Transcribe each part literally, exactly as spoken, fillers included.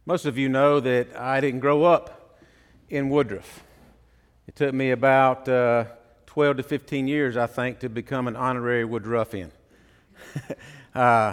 Most of you know that I didn't grow up in Woodruff. It took me about uh, twelve to fifteen years, I think, to become an honorary Woodruffian. uh,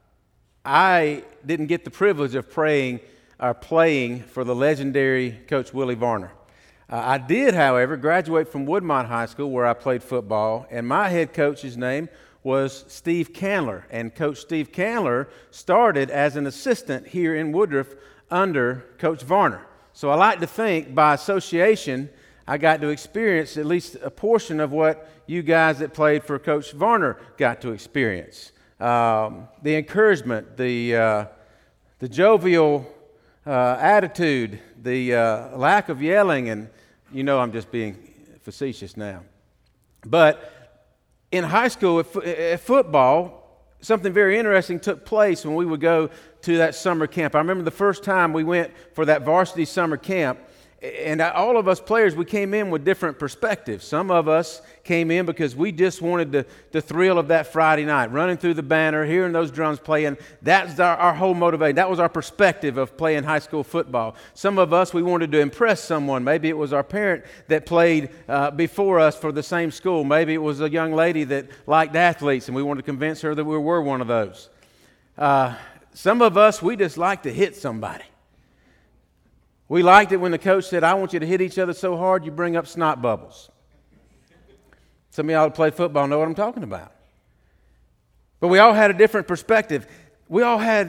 I didn't get the privilege of praying or playing for the legendary Coach Willie Varner. Uh, I did, however, graduate from Woodmont High School, where I played football, and my head coach's name was Steve Candler. And Coach Steve Candler started as an assistant here in Woodruff under Coach Varner. So I like to think, by association, I got to experience at least a portion of what you guys that played for Coach Varner got to experience. Um, the encouragement, the, uh, the jovial uh, attitude, the uh, lack of yelling, and you know I'm just being facetious now. But in high school, at, at football, something very interesting took place when we would go to that summer camp. I remember the first time we went for that varsity summer camp, and all of us players, we came in with different perspectives. Some of us came in because we just wanted the, the thrill of that Friday night, running through the banner, hearing those drums playing. That's our, our whole motivation. That was our perspective of playing high school football. Some of us, we wanted to impress someone. Maybe it was our parent that played uh, before us for the same school. Maybe it was a young lady that liked athletes, and we wanted to convince her that we were one of those. Uh, some of us, we just like to hit somebody. We liked it when the coach said, I want you to hit each other so hard you bring up snot bubbles. Some of y'all that play football know what I'm talking about. But we all had a different perspective. We all had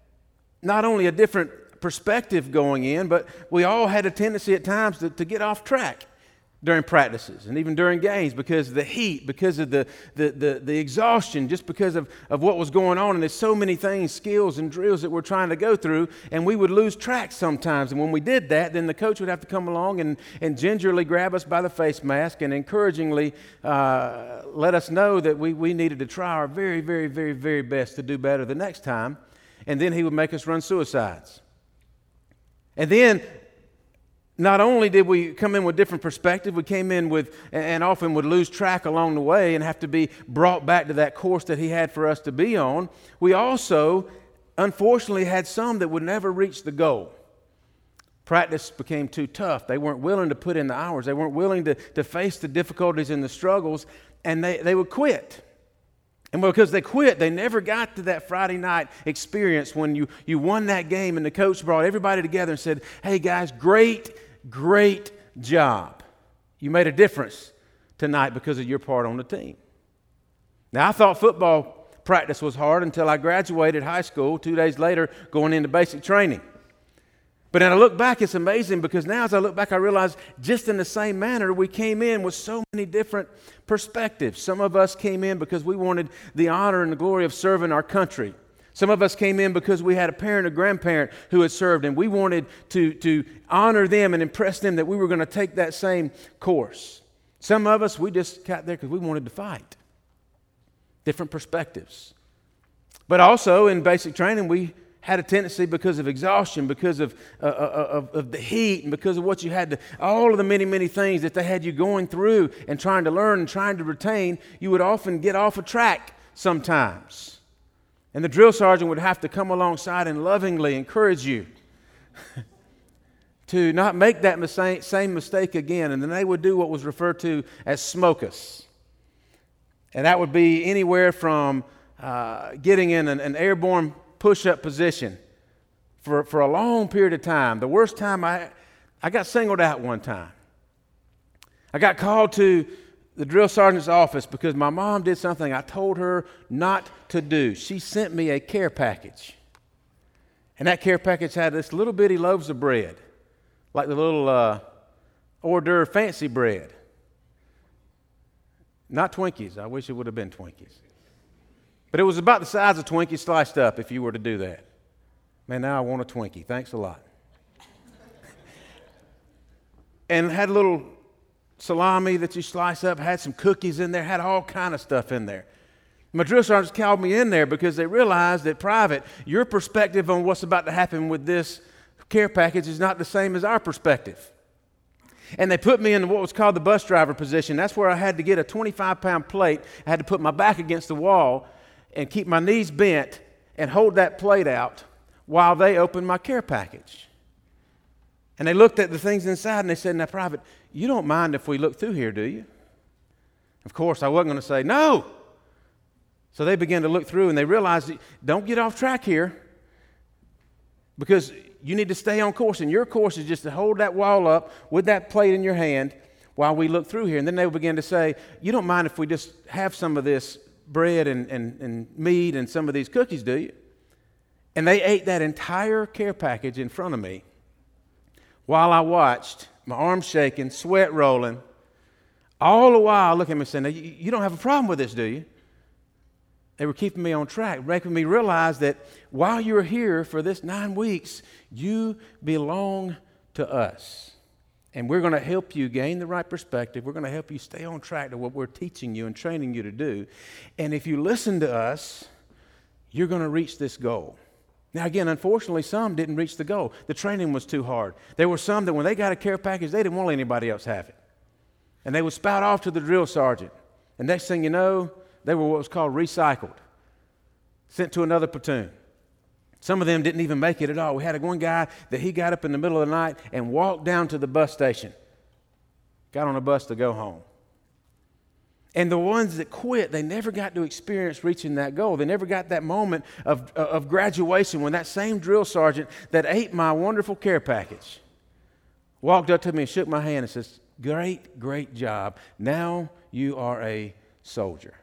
not only a different perspective going in, but we all had a tendency at times to, to get off track during practices and even during games because of the heat, because of the, the, the, the exhaustion, just because of, of what was going on. And there's so many things, skills and drills that we're trying to go through, and we would lose track sometimes. And when we did that, then the coach would have to come along and, and gingerly grab us by the face mask and encouragingly uh, let us know that we, we needed to try our very, very, very, very best to do better the next time. And then he would make us run suicides. And then not only did we come in with different perspective, we came in with, and often would lose track along the way and have to be brought back to that course that he had for us to be on. We also, unfortunately, had some that would never reach the goal. Practice became too tough. They weren't willing to put in the hours. They weren't willing to, to face the difficulties and the struggles, and they, they would quit. And because they quit, they never got to that Friday night experience when you, you won that game and the coach brought everybody together and said, hey guys, great, great job. You made a difference tonight because of your part on the team. Now, I thought football practice was hard until I graduated high school, two days later going into basic training. But then I look back, it's amazing because now as I look back, I realize just in the same manner, we came in with so many different perspectives. Some of us came in because we wanted the honor and the glory of serving our country. Some of us came in because we had a parent or grandparent who had served, and we wanted to, to honor them and impress them that we were going to take that same course. Some of us, we just got there because we wanted to fight. Different perspectives. But also in basic training, we had a tendency because of exhaustion, because of, uh, of, of the heat, and because of what you had to, all of the many, many things that they had you going through and trying to learn and trying to retain, you would often get off a track sometimes. And the drill sergeant would have to come alongside and lovingly encourage you to not make that mis- same mistake again. And then they would do what was referred to as smoke us. And that would be anywhere from uh, getting in an, an airborne push-up position for, for a long period of time. The worst time I, I got singled out one time. I got called to the drill sergeant's office because my mom did something I told her not to do. She sent me a care package. And that care package had this little bitty loaves of bread, like the little uh, hors d'oeuvre fancy bread. Not Twinkies. I wish it would have been Twinkies. But it was about the size of Twinkies sliced up if you were to do that. Man, now I want a Twinkie. Thanks a lot. And it had a little salami that you slice up, had some cookies in there, had all kind of stuff in there. My drill sergeants called me in there because they realized that private, your perspective on what's about to happen with this care package is not the same as our perspective. And they put me in what was called the bus driver position. That's where I had to get a twenty-five pound plate. I had to put my back against the wall and keep my knees bent and hold that plate out while they opened my care package. And they looked at the things inside and they said, now, Private, you don't mind if we look through here, do you? Of course, I wasn't going to say no. So they began to look through and they realized, don't get off track here because you need to stay on course. And your course is just to hold that wall up with that plate in your hand while we look through here. And then they would begin to say, you don't mind if we just have some of this bread and, and, and meat and some of these cookies, do you? And they ate that entire care package in front of me while I watched, my arms shaking, sweat rolling, all the while looking at me saying, you, you don't have a problem with this, do you? They were keeping me on track, making me realize that while you're here for this nine weeks, you belong to us. And we're going to help you gain the right perspective. We're going to help you stay on track to what we're teaching you and training you to do. And if you listen to us, you're going to reach this goal. Now, again, unfortunately, some didn't reach the goal. The training was too hard. There were some that when they got a care package, they didn't want anybody else have it. And they would spout off to the drill sergeant. And next thing you know, they were what was called recycled, sent to another platoon. Some of them didn't even make it at all. We had one guy that he got up in the middle of the night and walked down to the bus station, got on a bus to go home. And the ones that quit, they never got to experience reaching that goal. They never got that moment of, of graduation when that same drill sergeant that ate my wonderful care package walked up to me and shook my hand and says, great, great job. Now you are a soldier.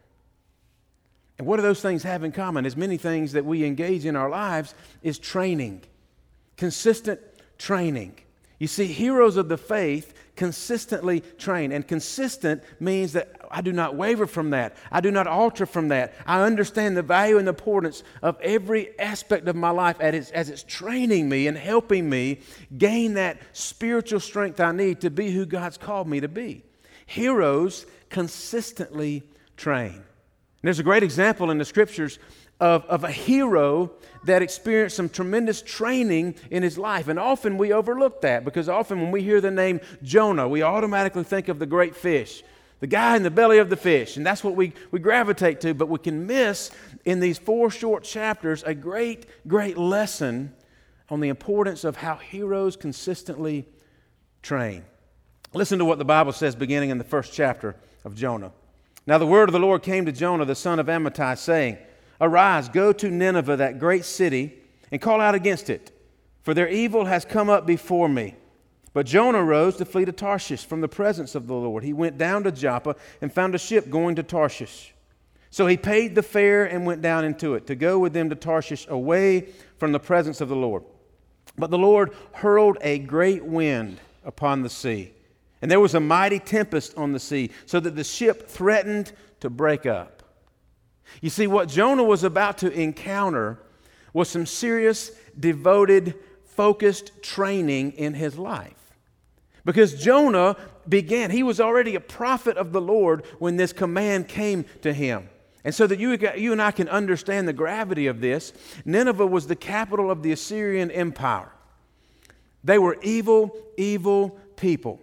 And what do those things have in common? As many things that we engage in our lives is training, consistent training. You see, heroes of the faith consistently train. And consistent means that I do not waver from that. I do not alter from that. I understand the value and the importance of every aspect of my life as it's, as it's training me and helping me gain that spiritual strength I need to be who God's called me to be. Heroes consistently train. And there's a great example in the Scriptures of, of a hero that experienced some tremendous training in his life. And often we overlook that because often when we hear the name Jonah, we automatically think of the great fish, the guy in the belly of the fish. And that's what we, we gravitate to. But we can miss in these four short chapters a great, great lesson on the importance of how heroes consistently train. Listen to what the Bible says beginning in the first chapter of Jonah. Now the word of the Lord came to Jonah, the son of Amittai, saying, Arise, go to Nineveh, that great city, and call out against it, for their evil has come up before me. But Jonah rose to flee to Tarshish from the presence of the Lord. He went down to Joppa and found a ship going to Tarshish. So he paid the fare and went down into it to go with them to Tarshish away from the presence of the Lord. But the Lord hurled a great wind upon the sea, and there was a mighty tempest on the sea, so that the ship threatened to break up. You see, what Jonah was about to encounter was some serious, devoted, focused training in his life. Because Jonah began, he was already a prophet of the Lord when this command came to him. And so that you, you and I can understand the gravity of this, Nineveh was the capital of the Assyrian Empire. They were evil, evil people.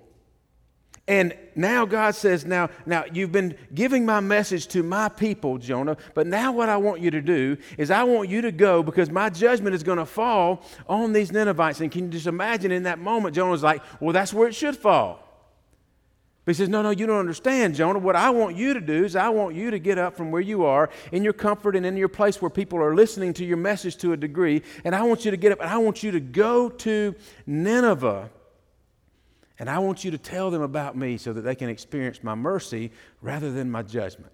And now God says, now, now you've been giving my message to my people, Jonah, but now what I want you to do is I want you to go because my judgment is going to fall on these Ninevites. And can you just imagine in that moment, Jonah's like, well, that's where it should fall. But he says, no, no, you don't understand, Jonah. What I want you to do is I want you to get up from where you are in your comfort and in your place where people are listening to your message to a degree. And I want you to get up and I want you to go to Nineveh. And I want you to tell them about me so that they can experience my mercy rather than my judgment.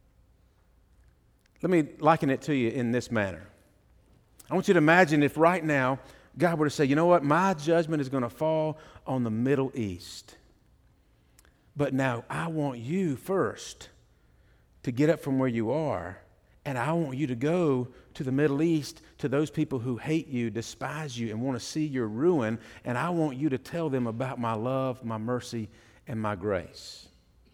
Let me liken it to you in this manner. I want you to imagine if right now God were to say, you know what, my judgment is going to fall on the Middle East. But now I want you first to get up from where you are, and I want you to go to the Middle East, to those people who hate you, despise you, and want to see your ruin, and I want you to tell them about my love, my mercy, and my grace.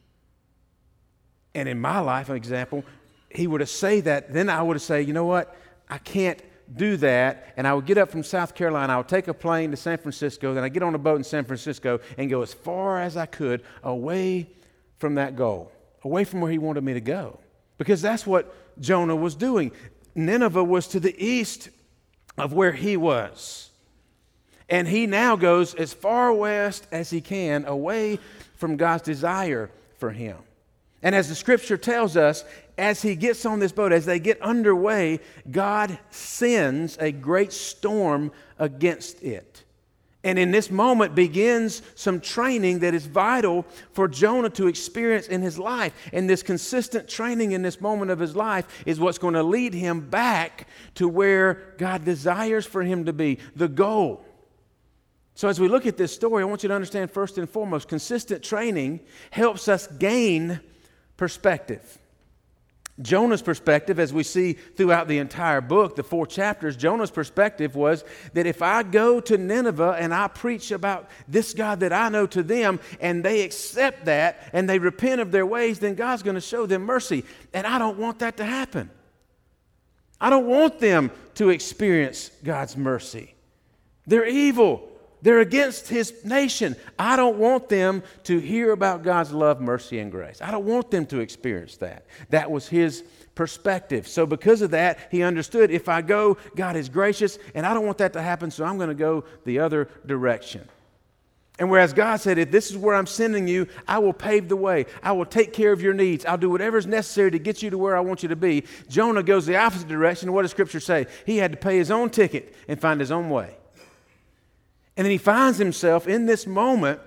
And in my life, an example, he were to say that, then I would say, you know what, I can't do that, and I would get up from South Carolina, I would take a plane to San Francisco, then I get on a boat in San Francisco and go as far as I could away from that goal, away from where he wanted me to go. Because that's what Jonah was doing. Nineveh was to the east of where he was. And he now goes as far west as he can, away from God's desire for him. And as the scripture tells us, as he gets on this boat, as they get underway, God sends a great storm against it. And in this moment begins some training that is vital for Jonah to experience in his life. And this consistent training in this moment of his life is what's going to lead him back to where God desires for him to be, the goal. So as we look at this story, I want you to understand first and foremost, consistent training helps us gain perspective. Jonah's perspective, as we see throughout the entire book, the four chapters, Jonah's perspective was that if I go to Nineveh and I preach about this God that I know to them, and they accept that and they repent of their ways, then God's going to show them mercy. And I don't want that to happen. I don't want them to experience God's mercy. They're evil. They're against his nation. I don't want them to hear about God's love, mercy, and grace. I don't want them to experience that. That was his perspective. So because of that, he understood if I go, God is gracious, and I don't want that to happen, so I'm going to go the other direction. And whereas God said, if this is where I'm sending you, I will pave the way. I will take care of your needs. I'll do whatever is necessary to get you to where I want you to be. Jonah goes the opposite direction. What does Scripture say? He had to pay his own ticket and find his own way. And then he finds himself in this moment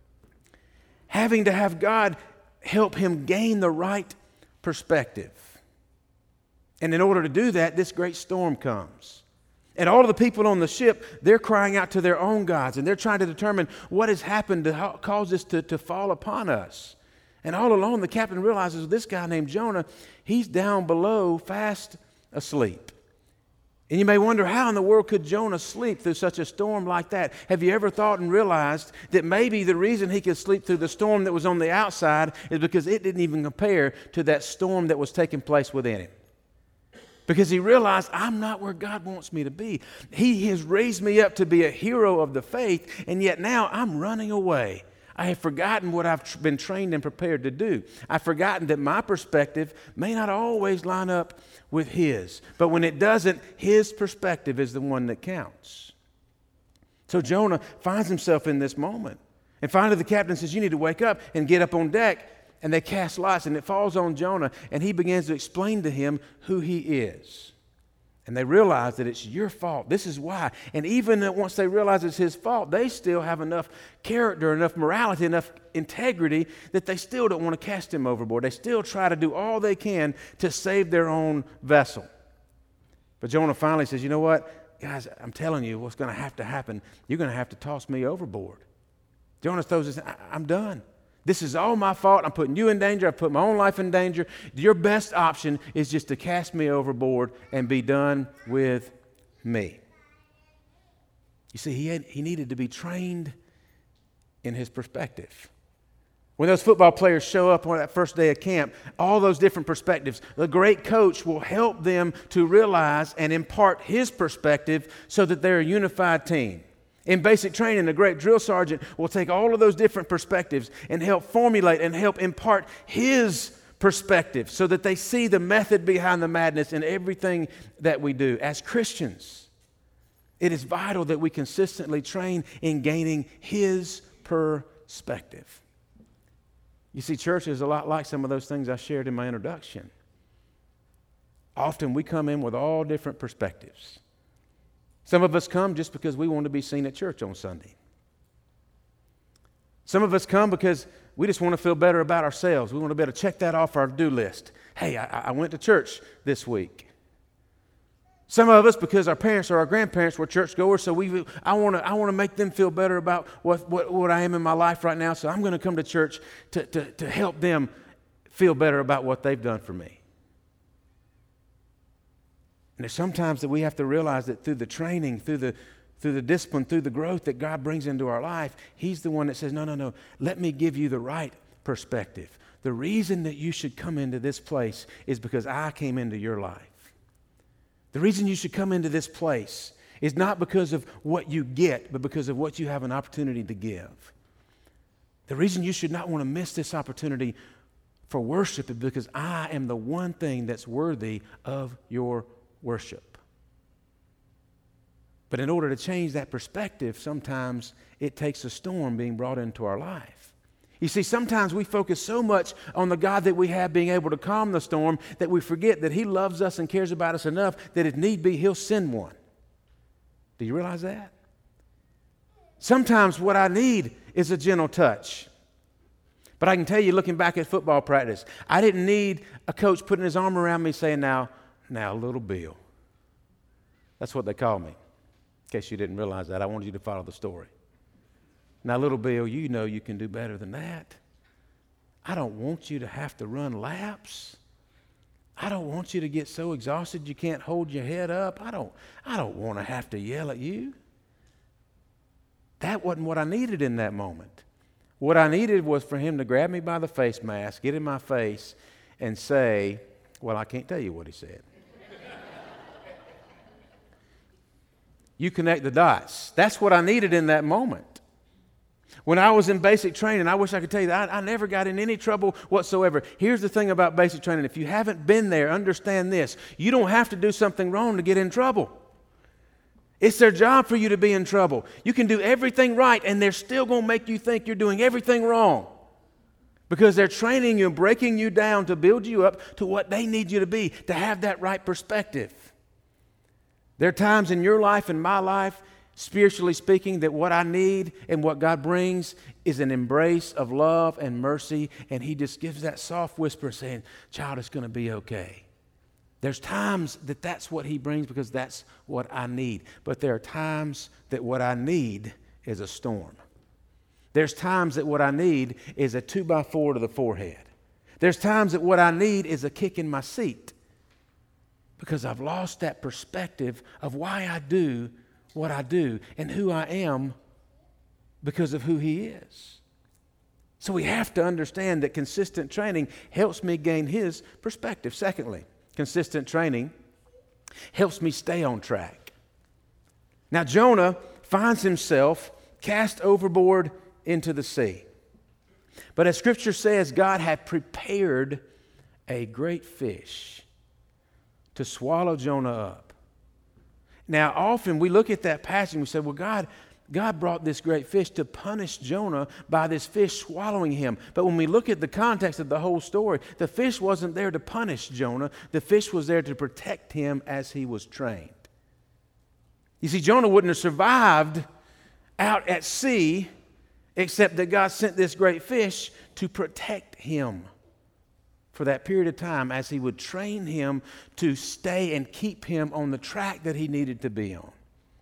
having to have God help him gain the right perspective. And in order to do that, this great storm comes. And all of the people on the ship, they're crying out to their own gods, and they're trying to determine what has happened to cause this to, to fall upon us. And all alone, the captain realizes this guy named Jonah, he's down below, fast asleep. And you may wonder, how in the world could Jonah sleep through such a storm like that? Have you ever thought and realized that maybe the reason he could sleep through the storm that was on the outside is because it didn't even compare to that storm that was taking place within him? Because he realized, I'm not where God wants me to be. He has raised me up to be a hero of the faith, and yet now I'm running away. I have forgotten what I've been trained and prepared to do. I've forgotten that my perspective may not always line up with his. But when it doesn't, his perspective is the one that counts. So Jonah finds himself in this moment. And finally the captain says, you need to wake up and get up on deck. And they cast lots, and it falls on Jonah, and he begins to explain to him who he is. And they realize that it's your fault. This is why. And even once they realize it's his fault, they still have enough character, enough morality, enough integrity that they still don't want to cast him overboard. They still try to do all they can to save their own vessel. But Jonah finally says, you know what? Guys, I'm telling you what's going to have to happen. You're going to have to toss me overboard. Jonah throws his, I'm done. This is all my fault. I'm putting you in danger. I've put my own life in danger. Your best option is just to cast me overboard and be done with me. You see, he had, he needed to be trained in his perspective. When those football players show up on that first day of camp, all those different perspectives, the great coach will help them to realize and impart his perspective so that they're a unified team. In basic training, a great drill sergeant will take all of those different perspectives and help formulate and help impart his perspective so that they see the method behind the madness in everything that we do. As Christians, it is vital that we consistently train in gaining his perspective. You see, church is a lot like some of those things I shared in my introduction. Often we come in with all different perspectives. Some of us come just because we want to be seen at church on Sunday. Some of us come because we just want to feel better about ourselves. We want to be able to check that off our to-do list. Hey, I, I went to church this week. Some of us because our parents or our grandparents were churchgoers, so we I want to I want to make them feel better about what, what, what I am in my life right now, so I'm going to come to church to, to, to help them feel better about what they've done for me. And there's sometimes that we have to realize that through the training, through the through the discipline, through the growth that God brings into our life, he's the one that says, no, no, no, let me give you the right perspective. The reason that you should come into this place is because I came into your life. The reason you should come into this place is not because of what you get, but because of what you have an opportunity to give. The reason you should not want to miss this opportunity for worship is because I am the one thing that's worthy of your worship. But in order to change that perspective, sometimes it takes a storm being brought into our life. You see, sometimes we focus so much on the God that we have being able to calm the storm that we forget that He loves us and cares about us enough that if need be, He'll send one. Do you realize that? Sometimes what I need is a gentle touch. But I can tell you, looking back at football practice, I didn't need a coach putting his arm around me saying, now, now, little Bill. That's what they call me. In case you didn't realize that, I wanted you to follow the story. Now, little Bill, you know you can do better than that. I don't want you to have to run laps. I don't want you to get so exhausted you can't hold your head up. I don't, I don't want to have to yell at you. That wasn't what I needed in that moment. What I needed was for him to grab me by the face mask, get in my face, and say, well, I can't tell you what he said. You connect the dots. That's what I needed in that moment. When I was in basic training, I wish I could tell you that I, I never got in any trouble whatsoever. Here's the thing about basic training. If you haven't been there, understand this. You don't have to do something wrong to get in trouble. It's their job for you to be in trouble. You can do everything right, and they're still going to make you think you're doing everything wrong because they're training you and breaking you down to build you up to what they need you to be, to have that right perspective. There are times in your life and my life, spiritually speaking, that what I need and what God brings is an embrace of love and mercy, and He just gives that soft whisper saying, child, it's going to be okay. There's times that that's what He brings because that's what I need. But there are times that what I need is a storm. There's times that what I need is a two by four to the forehead. There's times that what I need is a kick in my seat because I've lost that perspective of why I do what I do and who I am because of who He is. So we have to understand that consistent training helps me gain His perspective. Secondly, consistent training helps me stay on track. Now, Jonah finds himself cast overboard into the sea. But as Scripture says, God had prepared a great fish to swallow Jonah up. Now, often we look at that passage and we say, well, God, God brought this great fish to punish Jonah by this fish swallowing him. But when we look at the context of the whole story, the fish wasn't there to punish Jonah. The fish was there to protect him as he was trained. You see, Jonah wouldn't have survived out at sea except that God sent this great fish to protect him for that period of time as He would train him to stay and keep him on the track that he needed to be on.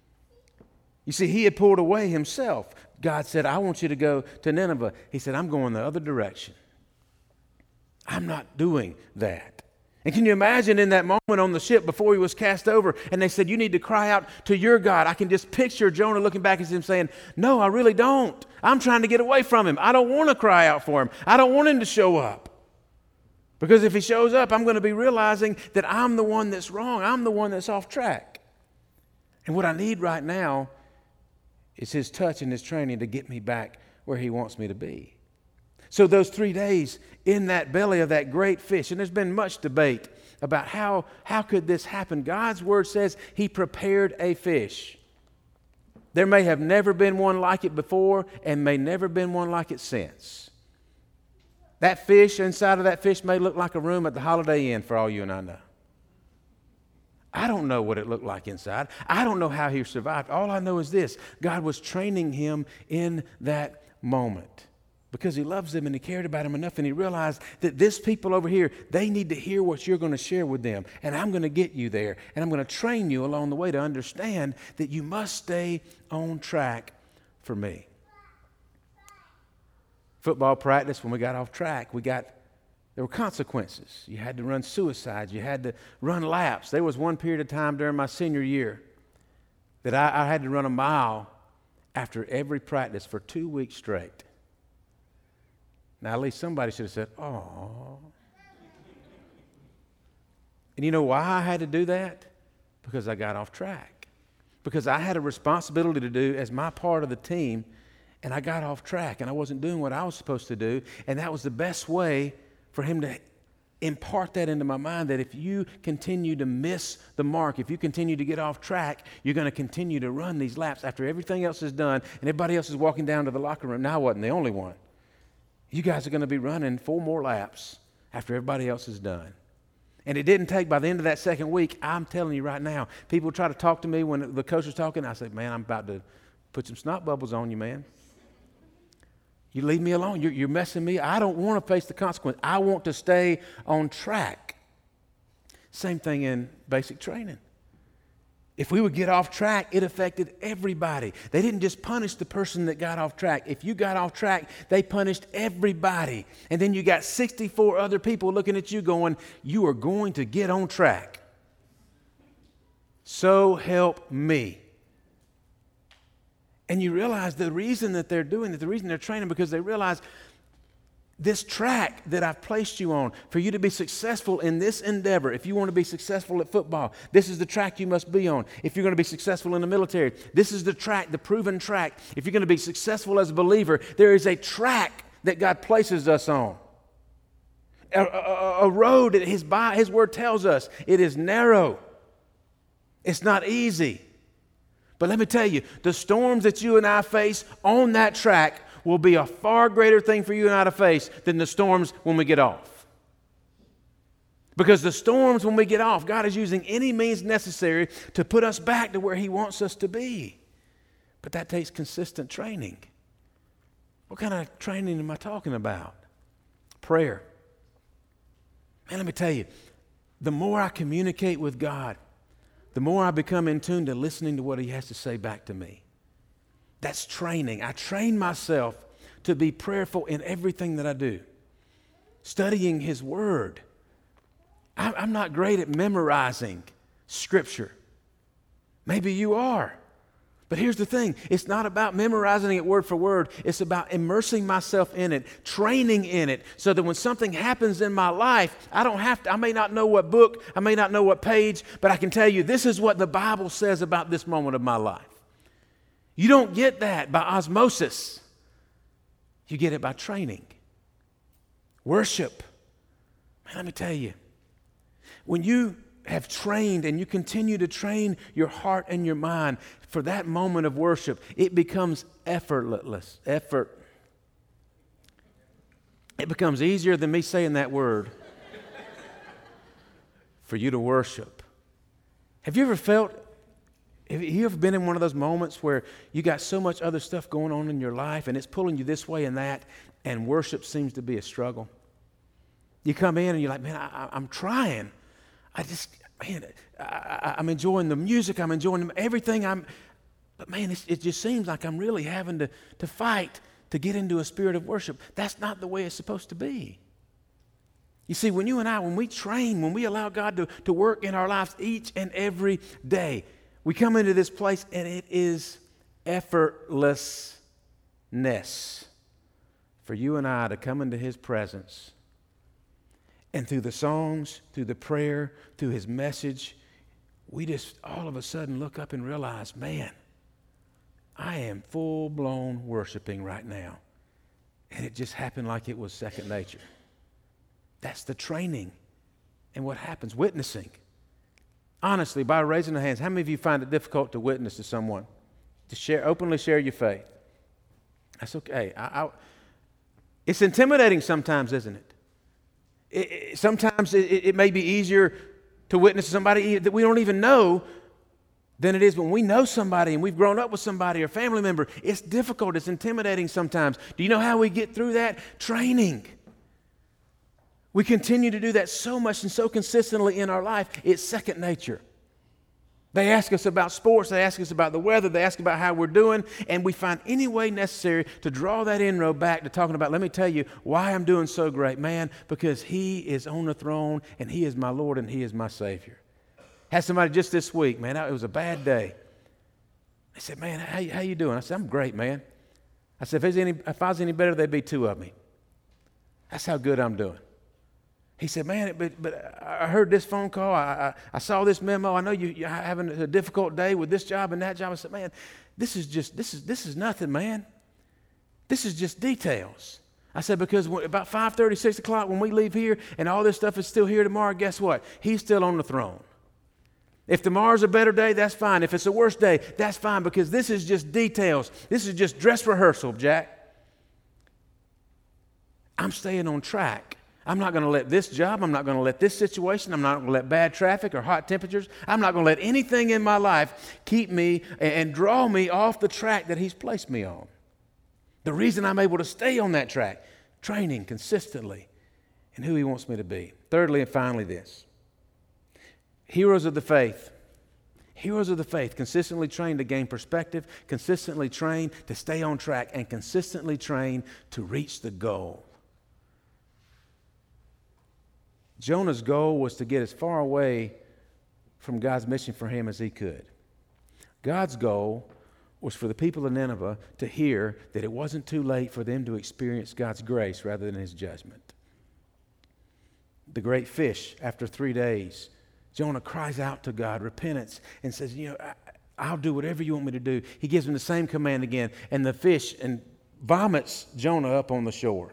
You see, he had pulled away himself. God said, I want you to go to Nineveh. He said, I'm going the other direction. I'm not doing that. And can you imagine in that moment on the ship before he was cast over and they said, you need to cry out to your God. I can just picture Jonah looking back at him saying, no, I really don't. I'm trying to get away from him. I don't want to cry out for him. I don't want him to show up. Because if he shows up, I'm going to be realizing that I'm the one that's wrong. I'm the one that's off track. And what I need right now is His touch and His training to get me back where He wants me to be. So those three days in that belly of that great fish, and there's been much debate about how, how could this happen. God's Word says He prepared a fish. There may have never been one like it before and may never been one like it since. That fish, inside of that fish may look like a room at the Holiday Inn for all you and I know. I don't know what it looked like inside. I don't know how he survived. All I know is this: God was training him in that moment because He loves them and He cared about him enough, and He realized that this people over here, they need to hear what you're going to share with them, and I'm going to get you there, and I'm going to train you along the way to understand that you must stay on track for me. Football practice, when we got off track, we got there were consequences. You had to run suicides. You had to run laps. There was one period of time during my senior year that I, I had to run a mile after every practice for two weeks straight. Now, at least somebody should have said, oh. And you know why I had to do that? Because I got off track. Because I had a responsibility to do as my part of the team, and I got off track, and I wasn't doing what I was supposed to do, and that was the best way for him to impart that into my mind that if you continue to miss the mark, if you continue to get off track, you're going to continue to run these laps after everything else is done and everybody else is walking down to the locker room. Now I wasn't the only one. You guys are going to be running four more laps after everybody else is done. And it didn't take, by the end of that second week, I'm telling you right now, people try to talk to me when the coach was talking. I said, man, I'm about to put some snot bubbles on you, man. You leave me alone. You're, you're messing me. I don't want to face the consequence. I want to stay on track. Same thing in basic training. If we would get off track, it affected everybody. They didn't just punish the person that got off track. If you got off track, they punished everybody. And then you got sixty-four other people looking at you going, you are going to get on track. So help me. And you realize the reason that they're doing it, the reason they're training, because they realize this track that I've placed you on for you to be successful in this endeavor. If you want to be successful at football, this is the track you must be on. If you're going to be successful in the military, this is the track, the proven track. If you're going to be successful as a believer, there is a track that God places us on. A, a, a road that his, his word tells us it is narrow. It's not easy. But let me tell you, the storms that you and I face on that track will be a far greater thing for you and I to face than the storms when we get off. Because the storms when we get off, God is using any means necessary to put us back to where he wants us to be. But that takes consistent training. What kind of training am I talking about? Prayer. Man, let me tell you, the more I communicate with God, the more I become in tune to listening to what he has to say back to me. That's training. I train myself to be prayerful in everything that I do. Studying his word. I'm not great at memorizing scripture. Maybe you are. But here's the thing. It's not about memorizing it word for word. It's about immersing myself in it, training in it, so that when something happens in my life, I don't have to, I may not know what book, I may not know what page, but I can tell you this is what the Bible says about this moment of my life. You don't get that by osmosis. You get it by training. Worship. Man, let me tell you, when you have trained and you continue to train your heart and your mind for that moment of worship, it becomes effortless. Effort. It becomes easier than me saying that word for you to worship. Have you ever felt Have you ever been in one of those moments where you got so much other stuff going on in your life and it's pulling you this way and that, and worship seems to be a struggle? You come in and you're like, man, I, I'm trying. I just, man, I, I'm enjoying the music. I'm enjoying everything. I'm, but man, it's, it just seems like I'm really having to, to fight to get into a spirit of worship. That's not the way it's supposed to be. You see, when you and I, when we train, when we allow God to, to work in our lives each and every day, we come into this place and it is effortlessness for you and I to come into his presence. And through the songs, through the prayer, through his message, we just all of a sudden look up and realize, man, I am full-blown worshiping right now. And it just happened like it was second nature. That's the training. And what happens? Witnessing. Honestly, by raising the hands, how many of you find it difficult to witness to someone? To share, openly share your faith? That's okay. I, I, it's intimidating sometimes, isn't it? it, it sometimes it, it may be easier to witness to somebody that we don't even know than it is when we know somebody and we've grown up with somebody or family member. It's difficult. It's intimidating sometimes. Do you know how we get through that? Training. We continue to do that so much and so consistently in our life, it's second nature. They ask us about sports, they ask us about the weather, they ask about how we're doing, and we find any way necessary to draw that inroad back to talking about, let me tell you why I'm doing so great, man, because he is on the throne and he is my Lord and he is my Savior. Had somebody just this week, man, it was a bad day. They said, man, how, how you doing? I said, I'm great, man. I said, if, there's any, if I was any better, there'd be two of me. That's how good I'm doing. He said, man, but, but I heard this phone call. I, I, I saw this memo. I know you, you're having a difficult day with this job and that job. I said, man, this is just, this is, this is nothing, man. This is just details. I said, because about five thirty, six o'clock when we leave here and all this stuff is still here tomorrow, guess what? He's still on the throne. If tomorrow's a better day, that's fine. If it's a worse day, that's fine, because this is just details. This is just dress rehearsal, Jack. I'm staying on track. I'm not going to let this job, I'm not going to let this situation, I'm not going to let bad traffic or hot temperatures, I'm not going to let anything in my life keep me and draw me off the track that He's placed me on. The reason I'm able to stay on that track, training consistently in who He wants me to be. Thirdly and finally this, heroes of the faith. Heroes of the faith, consistently trained to gain perspective, consistently trained to stay on track, and consistently trained to reach the goal. Jonah's goal was to get as far away from God's mission for him as he could. God's goal was for the people of Nineveh to hear that it wasn't too late for them to experience God's grace rather than His judgment. The great fish, after three days, Jonah cries out to God, repentance, and says, you know, I, I'll do whatever you want me to do. He gives him the same command again, and the fish and vomits Jonah up on the shore.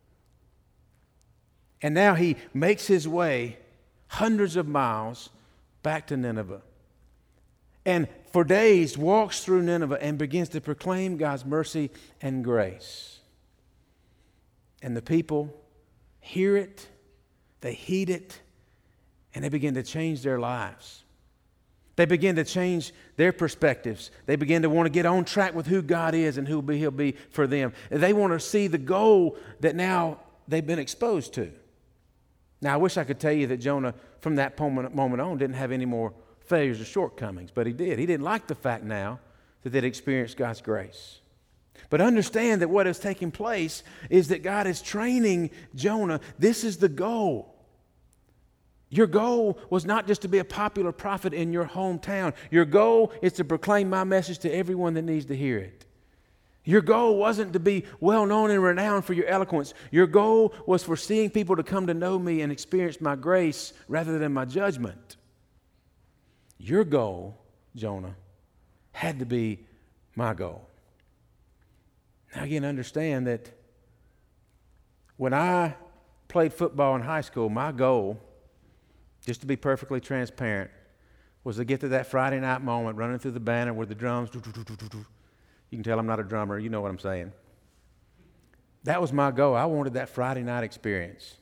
And now he makes his way hundreds of miles back to Nineveh. And for days walks through Nineveh and begins to proclaim God's mercy and grace. And the people hear it, they heed it, and they begin to change their lives. They begin to change their perspectives. They begin to want to get on track with who God is and who He'll be for them. They want to see the goal that now they've been exposed to. Now, I wish I could tell you that Jonah, from that moment on, didn't have any more failures or shortcomings, but he did. He didn't like the fact now that they'd experienced God's grace. But understand that what is taking place is that God is training Jonah. This is the goal. Your goal was not just to be a popular prophet in your hometown. Your goal is to proclaim my message to everyone that needs to hear it. Your goal wasn't to be well known and renowned for your eloquence. Your goal was for seeing people to come to know me and experience my grace rather than my judgment. Your goal, Jonah, had to be my goal. Now again, understand that when I played football in high school, my goal, just to be perfectly transparent, was to get to that Friday night moment running through the banner where the drums, you can tell I'm not a drummer, you know what I'm saying. That was my goal. I wanted that Friday night experience.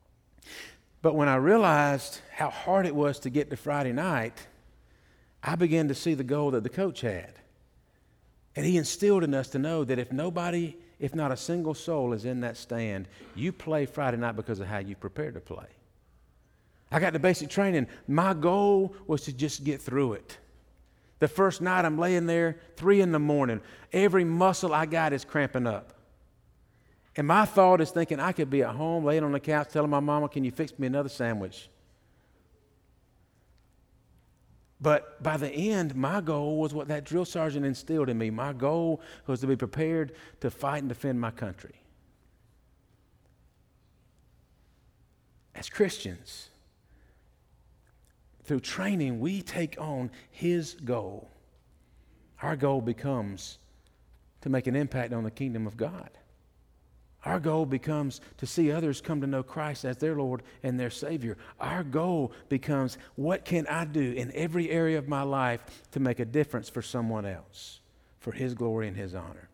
But when I realized how hard it was to get to Friday night, I began to see the goal that the coach had. And he instilled in us to know that if nobody, if not a single soul is in that stand, you play Friday night because of how you prepared to play. I got the basic training. My goal was to just get through it. The first night I'm laying there, three in the morning. Every muscle I got is cramping up. And my thought is thinking I could be at home, laying on the couch, telling my mama, can you fix me another sandwich? But by the end, my goal was what that drill sergeant instilled in me. My goal was to be prepared to fight and defend my country. As Christians, through training, we take on His goal. Our goal becomes to make an impact on the kingdom of God. Our goal becomes to see others come to know Christ as their Lord and their Savior. Our goal becomes, what can I do in every area of my life to make a difference for someone else, for His glory and His honor?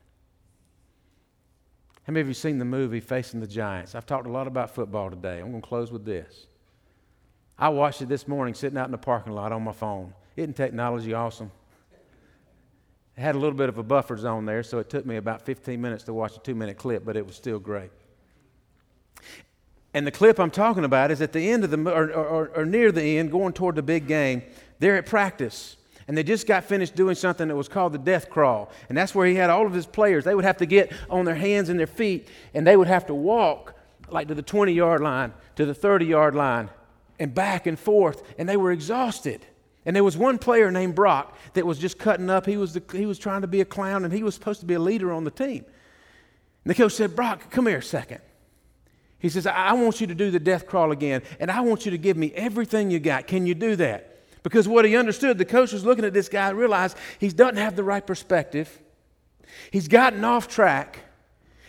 How many of you seen the movie Facing the Giants? I've talked a lot about football today. I'm going to close with this. I watched it this morning sitting out in the parking lot on my phone. Isn't technology awesome? It had a little bit of a buffer zone there, so it took me about fifteen minutes to watch a two-minute clip, but it was still great. And the clip I'm talking about is at the end of the, or, or, or near the end, going toward the big game. They're at practice, and they just got finished doing something that was called the death crawl. And that's where he had all of his players. They would have to get on their hands and their feet, and they would have to walk like to the twenty-yard line, to the thirty-yard line, and back and forth, and they were exhausted. And there was one player named Brock that was just cutting up. He was the, he was trying to be a clown, and he was supposed to be a leader on the team. And the coach said, Brock, come here a second. He says, I, I want you to do the death crawl again, and I want you to give me everything you got. Can you do that? Because what he understood, the coach was looking at this guy and realized he doesn't have the right perspective. He's gotten off track.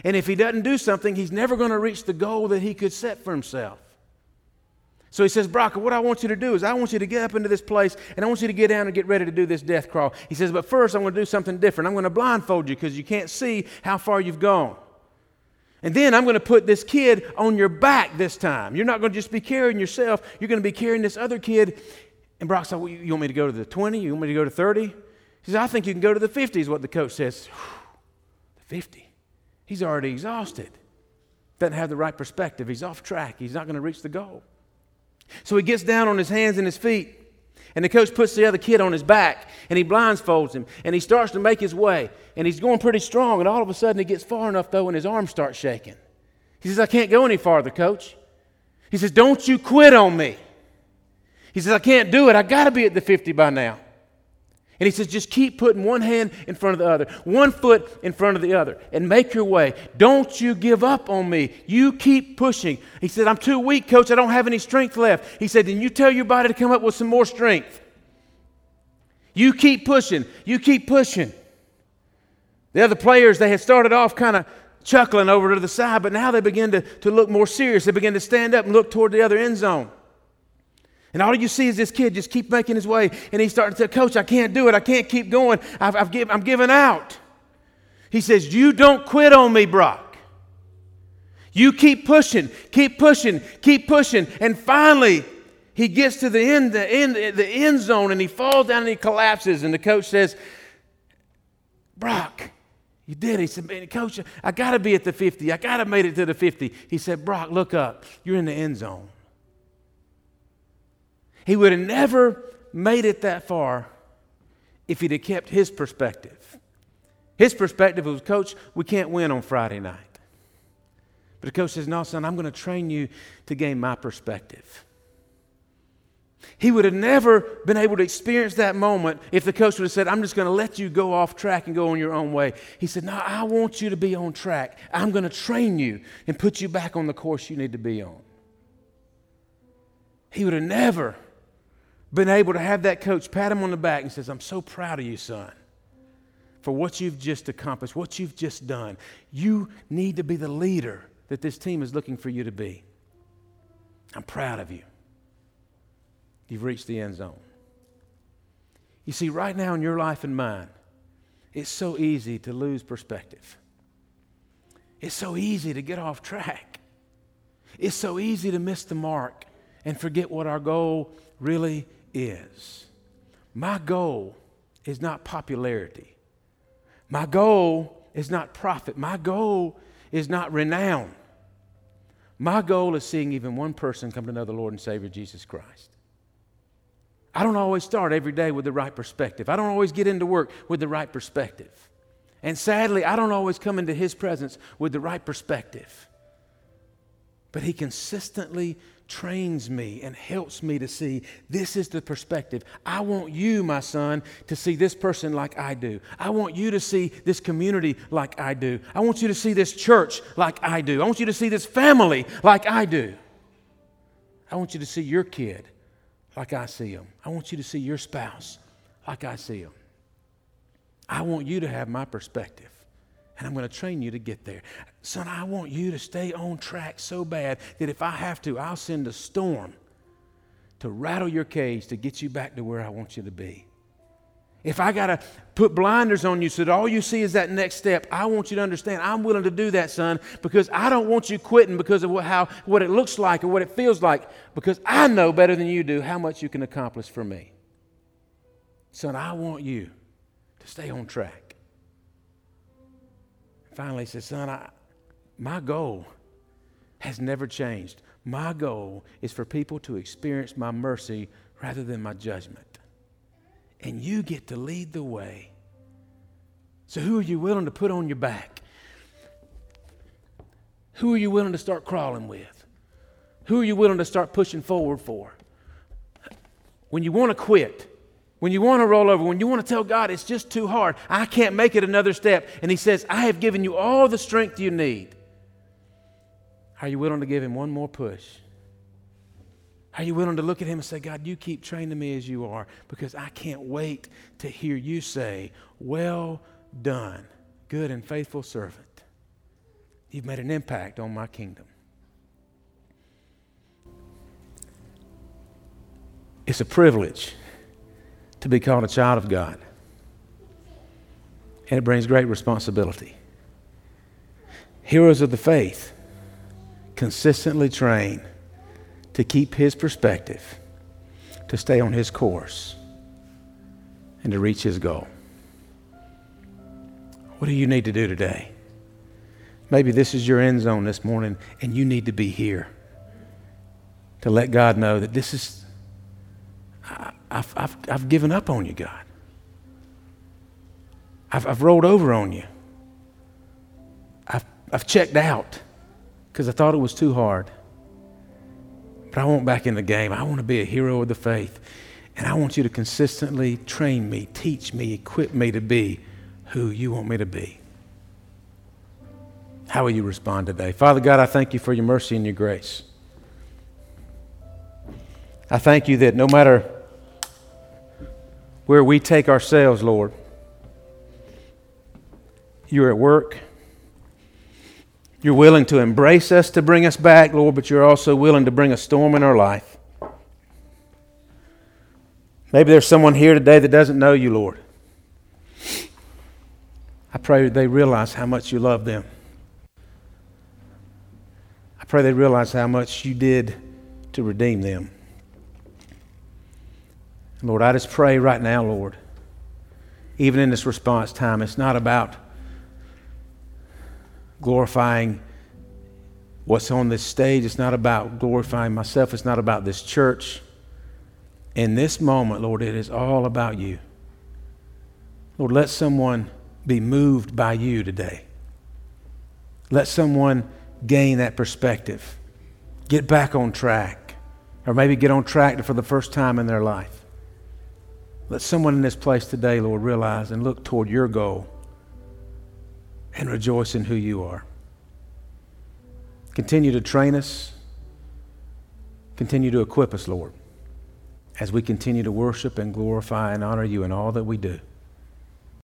And if he doesn't do something, he's never going to reach the goal that he could set for himself. So he says, Brock, what I want you to do is I want you to get up into this place, and I want you to get down and get ready to do this death crawl. He says, but first I'm going to do something different. I'm going to blindfold you because you can't see how far you've gone. And then I'm going to put this kid on your back this time. You're not going to just be carrying yourself. You're going to be carrying this other kid. And Brock said, well, you want me to go to the twenty? You want me to go to thirty? He says, I think you can go to the fifty is what the coach says. The fifty? He's already exhausted. Doesn't have the right perspective. He's off track. He's not going to reach the goal. So he gets down on his hands and his feet, and the coach puts the other kid on his back, and he blindfolds him, and he starts to make his way, and he's going pretty strong, and all of a sudden he gets far enough, though, and his arms start shaking. He says, I can't go any farther, coach. He says, don't you quit on me. He says, I can't do it. I got to be at the fifty by now. And he says, just keep putting one hand in front of the other, one foot in front of the other, and make your way. Don't you give up on me. You keep pushing. He said, I'm too weak, coach. I don't have any strength left. He said, then you tell your body to come up with some more strength. You keep pushing. You keep pushing. The other players, they had started off kind of chuckling over to the side, but now they begin to, to look more serious. They begin to stand up and look toward the other end zone. And all you see is this kid just keep making his way, and he's starting to say, Coach, I can't do it. I can't keep going. I've, I've give, I'm giving out. He says, you don't quit on me, Brock. You keep pushing, keep pushing, keep pushing. And finally, he gets to the end, the end, the end zone, and he falls down and he collapses. And the coach says, Brock, you did it. He said, man, Coach, I got to be at the fifty. I got to make it to the fifty. He said, Brock, look up. You're in the end zone. He would have never made it that far if he'd have kept his perspective. His perspective was, Coach, we can't win on Friday night. But the coach says, no, son, I'm going to train you to gain my perspective. He would have never been able to experience that moment if the coach would have said, I'm just going to let you go off track and go on your own way. He said, no, I want you to be on track. I'm going to train you and put you back on the course you need to be on. He would have never been able to have that coach pat him on the back and says, I'm so proud of you, son, for what you've just accomplished, what you've just done. You need to be the leader that this team is looking for you to be. I'm proud of you. You've reached the end zone. You see, right now in your life and mine, it's so easy to lose perspective. It's so easy to get off track. It's so easy to miss the mark and forget what our goal really is. My goal is not popularity. My goal is not profit. My goal is not renown. My goal is seeing even one person come to know the Lord and Savior Jesus Christ. I don't always start every day with the right perspective. I don't always get into work with the right perspective. And sadly, I don't always come into His presence with the right perspective. But He consistently trains me and helps me to see this is the perspective. I want you, my son, to see this person like I do. I want you to see this community like I do. I want you to see this church like I do. I want you to see this family like I do. I want you to see your kid like I see him. I want you to see your spouse like I see him. I want you to have my perspective. And I'm going to train you to get there. Son, I want you to stay on track so bad that if I have to, I'll send a storm to rattle your cage to get you back to where I want you to be. If I got to put blinders on you so that all you see is that next step, I want you to understand I'm willing to do that, son, because I don't want you quitting because of what, how, what it looks like or what it feels like, because I know better than you do how much you can accomplish for me. Son, I want you to stay on track. Finally, he says, son, I, my goal has never changed. My goal is for people to experience my mercy rather than my judgment. And you get to lead the way. So who are you willing to put on your back? Who are you willing to start crawling with? Who are you willing to start pushing forward for? When you want to quit, when you want to roll over, when you want to tell God it's just too hard, I can't make it another step. And He says, I have given you all the strength you need. Are you willing to give Him one more push? Are you willing to look at Him and say, God, you keep training me as you are, because I can't wait to hear you say, well done, good and faithful servant. You've made an impact on my kingdom. It's a privilege to be called a child of God. And it brings great responsibility. Heroes of the faith consistently train to keep his perspective, to stay on his course, and to reach his goal. What do you need to do today? Maybe this is your end zone this morning, and you need to be here to let God know that this is, I, I've, I've, I've given up on you, God. I've, I've rolled over on you. I've, I've checked out because I thought it was too hard. But I want back in the game. I want to be a hero of the faith. And I want you to consistently train me, teach me, equip me to be who you want me to be. How will you respond today? Father God, I thank you for your mercy and your grace. I thank you that no matter where we take ourselves, Lord, you're at work. You're willing to embrace us to bring us back, Lord, but you're also willing to bring a storm in our life. Maybe there's someone here today that doesn't know you, Lord. I pray they realize how much you love them. I pray they realize how much you did to redeem them. Lord, I just pray right now, Lord, even in this response time, it's not about glorifying what's on this stage. It's not about glorifying myself. It's not about this church. In this moment, Lord, it is all about you. Lord, let someone be moved by you today. Let someone gain that perspective. Get back on track. Or maybe get on track for the first time in their life. Let someone in this place today, Lord, realize and look toward your goal and rejoice in who you are. Continue to train us. Continue to equip us, Lord, as we continue to worship and glorify and honor you in all that we do.